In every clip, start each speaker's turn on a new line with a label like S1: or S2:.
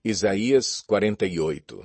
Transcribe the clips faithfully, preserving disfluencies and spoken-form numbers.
S1: Isaías quarenta e oito.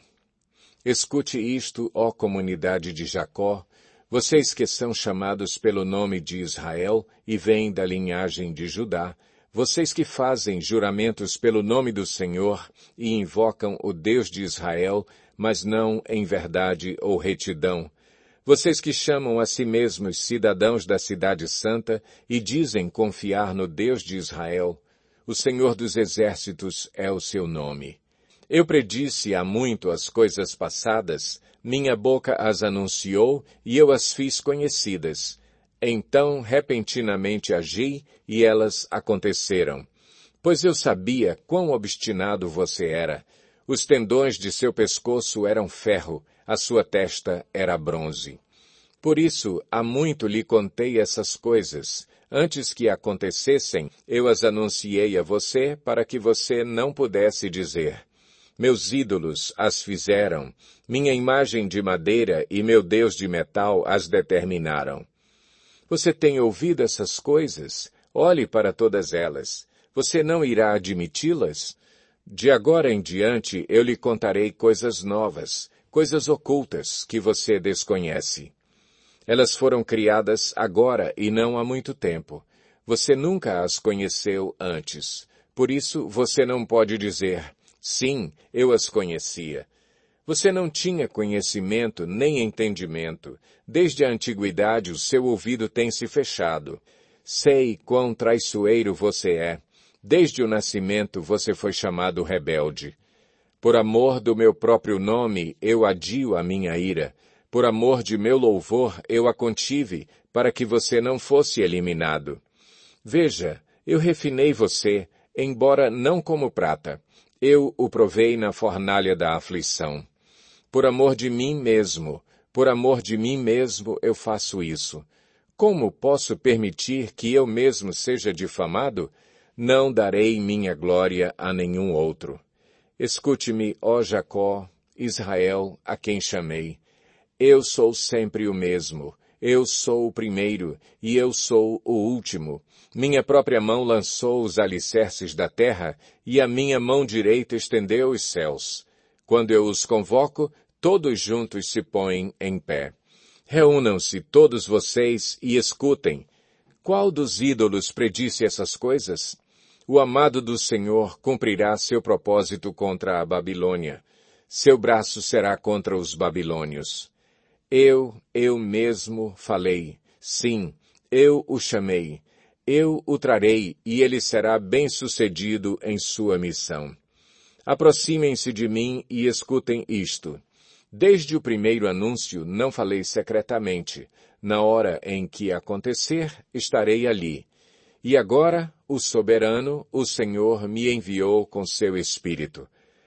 S1: Escute isto, ó comunidade de Jacó, vocês que são chamados pelo nome de Israel e vêm da linhagem de Judá, vocês que fazem juramentos pelo nome do Senhor e invocam o Deus de Israel, mas não em verdade ou retidão, vocês que chamam a si mesmos cidadãos da cidade santa e dizem confiar no Deus de Israel, o Senhor dos exércitos é o seu nome. Eu predisse há muito as coisas passadas, minha boca as anunciou e eu as fiz conhecidas. Então, repentinamente agi e elas aconteceram. Pois eu sabia quão obstinado você era. Os tendões de seu pescoço eram ferro, a sua testa era bronze. Por isso, há muito lhe contei essas coisas. Antes que acontecessem, eu as anunciei a você para que você não pudesse dizer: meus ídolos as fizeram, minha imagem de madeira e meu Deus de metal as determinaram. Você tem ouvido essas coisas? Olhe para todas elas. Você não irá admiti-las? De agora em diante eu lhe contarei coisas novas, coisas ocultas que você desconhece. Elas foram criadas agora e não há muito tempo. Você nunca as conheceu antes. Por isso você não pode dizer: sim, eu as conhecia. Você não tinha conhecimento nem entendimento. Desde a antiguidade o seu ouvido tem se fechado. Sei quão traiçoeiro você é. Desde o nascimento você foi chamado rebelde. Por amor do meu próprio nome eu adio a minha ira. Por amor de meu louvor eu a contive, para que você não fosse eliminado. Veja, eu refinei você, embora não como prata. Eu o provei na fornalha da aflição. Por amor de mim mesmo, por amor de mim mesmo eu faço isso. Como posso permitir que eu mesmo seja difamado? Não darei minha glória a nenhum outro. Escute-me, ó Jacó, Israel, a quem chamei. Eu sou sempre o mesmo. Eu sou o primeiro e eu sou o último. Minha própria mão lançou os alicerces da terra e a minha mão direita estendeu os céus. Quando eu os convoco, todos juntos se põem em pé. Reúnam-se todos vocês e escutem. Qual dos ídolos predisse essas coisas? O amado do Senhor cumprirá seu propósito contra a Babilônia. Seu braço será contra os babilônios. Eu, eu mesmo falei. Sim, eu o chamei. Eu o trarei e ele será bem-sucedido em sua missão. Aproximem-se de mim e escutem isto. Desde o primeiro anúncio não falei secretamente. Na hora em que acontecer, estarei ali. E agora, o soberano, o Senhor, me enviou com seu Espírito.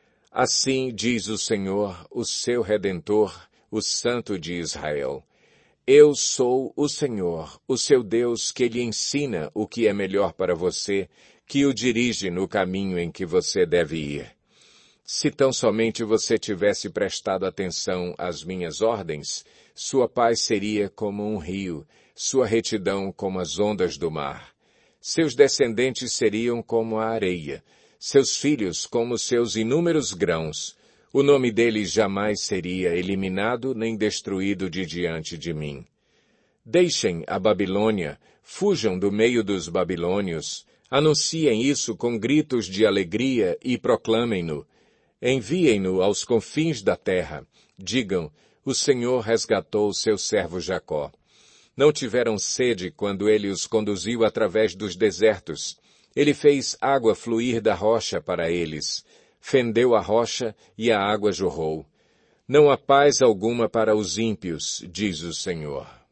S1: Assim diz o Senhor, o seu Redentor, o Santo de Israel. Eu sou o Senhor, o seu Deus, que lhe ensina o que é melhor para você, que o dirige no caminho em que você deve ir. Se tão somente você tivesse prestado atenção às minhas ordens, sua paz seria como um rio, sua retidão como as ondas do mar. Seus descendentes seriam como a areia, seus filhos como seus inúmeros grãos. O nome deles jamais seria eliminado nem destruído de diante de mim. Deixem a Babilônia, fujam do meio dos babilônios, anunciem isso com gritos de alegria e proclamem-no. Enviem-no aos confins da terra. Digam, o Senhor resgatou seu servo Jacó. Não tiveram sede quando ele os conduziu através dos desertos. Ele fez água fluir da rocha para eles. Fendeu a rocha e a água jorrou. Não há paz alguma para os ímpios, diz o Senhor.